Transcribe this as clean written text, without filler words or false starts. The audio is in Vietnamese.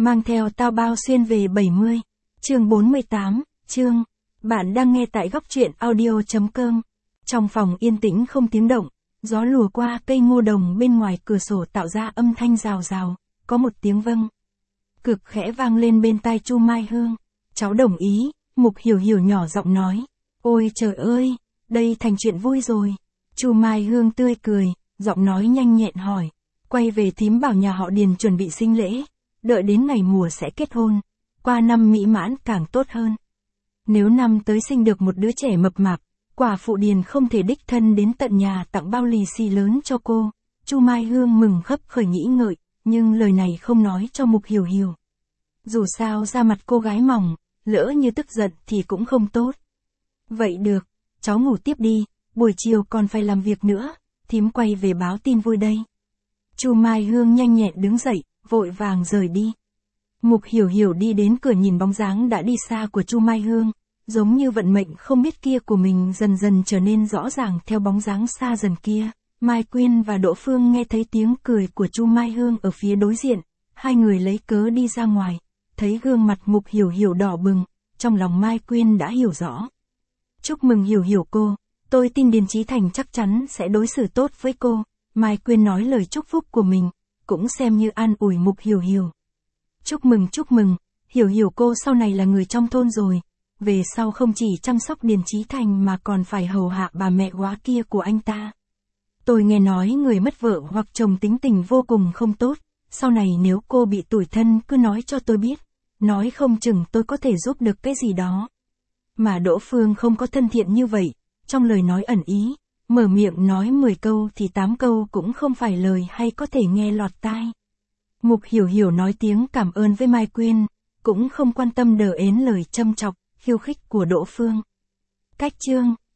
mang theo tao bao xuyên về 70. Chương 48, bạn đang nghe tại góc truyện audio.com. Trong phòng yên tĩnh không tiếng động, gió lùa qua cây ngô đồng bên ngoài cửa sổ tạo ra âm thanh rào rào, có một tiếng vâng cực khẽ vang lên bên tai Chu Mai Hương. Cháu đồng ý, Mục Hiểu Hiểu nhỏ giọng nói. Ôi trời ơi, đây thành chuyện vui rồi. Chu Mai Hương tươi cười, giọng nói nhanh nhẹn hỏi. Quay về thím bảo nhà họ Điền chuẩn bị sinh lễ, đợi đến ngày mùa sẽ kết hôn, qua năm mỹ mãn càng tốt hơn. Nếu năm tới sinh được một đứa trẻ mập mạp, quả phụ Điền không thể đích thân đến tận nhà tặng bao lì xì lớn cho cô. Chu Mai Hương mừng khấp khởi nghĩ ngợi, nhưng lời này không nói cho Mục Hiểu Hiểu. Dù sao da mặt cô gái mỏng, lỡ như tức giận thì cũng không tốt. Vậy được, cháu ngủ tiếp đi, buổi chiều còn phải làm việc nữa, thím quay về báo tin vui đây. Chu Mai Hương nhanh nhẹn đứng dậy, vội vàng rời đi. Mục Hiểu Hiểu đi đến cửa nhìn bóng dáng đã đi xa của Chu Mai Hương, giống như vận mệnh không biết kia của mình dần dần trở nên rõ ràng theo bóng dáng xa dần kia. Mai Quyên và Đỗ Phương nghe thấy tiếng cười của Chu Mai Hương ở phía đối diện, hai người lấy cớ đi ra ngoài, thấy gương mặt Mục Hiểu Hiểu đỏ bừng, trong lòng Mai Quyên đã hiểu rõ. Chúc mừng Hiểu Hiểu cô, tôi tin Điền Chí Thành chắc chắn sẽ đối xử tốt với cô. Mai Quyên nói lời chúc phúc của mình, cũng xem như an ủi Mục Hiểu Hiểu. Chúc mừng, Hiểu Hiểu cô sau này là người trong thôn rồi, về sau không chỉ chăm sóc Điền Chí Thành mà còn phải hầu hạ bà mẹ góa kia của anh ta. Tôi nghe nói người mất vợ hoặc chồng tính tình vô cùng không tốt, sau này nếu cô bị tủi thân cứ nói cho tôi biết, nói không chừng tôi có thể giúp được cái gì đó. Mà Đỗ Phương không có thân thiện như vậy, trong lời nói ẩn ý, mở miệng nói 10 câu thì 8 câu cũng không phải lời hay có thể nghe lọt tai. Mục Hiểu Hiểu nói tiếng cảm ơn với Mai Quyên, cũng không quan tâm đờ ến lời châm chọc, khiêu khích của Đỗ Phương. Cách chương